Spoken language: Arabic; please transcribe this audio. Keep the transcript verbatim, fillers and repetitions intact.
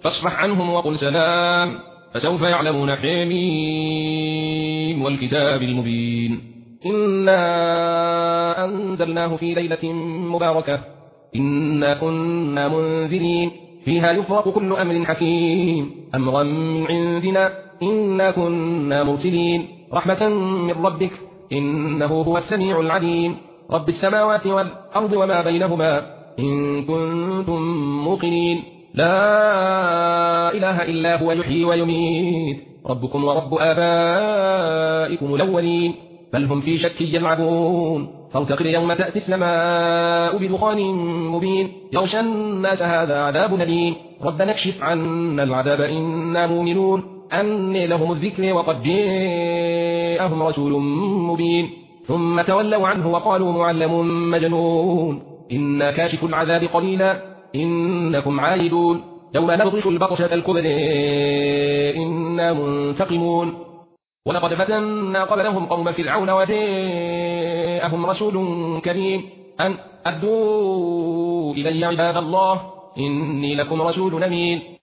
فاصفح عنهم وقل سلام فسوف يعلمون. حميم والكتاب المبين إنا أنزلناه في ليلة مباركة إنا كنا منذرين فيها يفرق كل أمر حكيم أمرا من عندنا إنا كنا مرسلين رحمة من ربك إنه هو السميع العليم رب السماوات والأرض وما بينهما إن كنتم موقنين لا إله إلا هو يحيي ويميت ربكم ورب آبائكم الأولين بل هم في شك يلعبون فارتقب يوم تأتي السماء بدخان مبين يغشى الناس هذا عذاب أليم ربنا اكشف عنا العذاب إنا مؤمنون أني لهم الذكر وقد جاءهم رسول مبين ثم تولوا عنه وقالوا معلم مجنون إنا كاشف العذاب قليلا إنكم عائدون يوم نبطش البطشة الكبرى إنا منتقمون ولقد فتنا قبلهم قوم فرعون وجاءهم رسول كريم أن أدوا إلي عباد الله إني لكم رسول أمين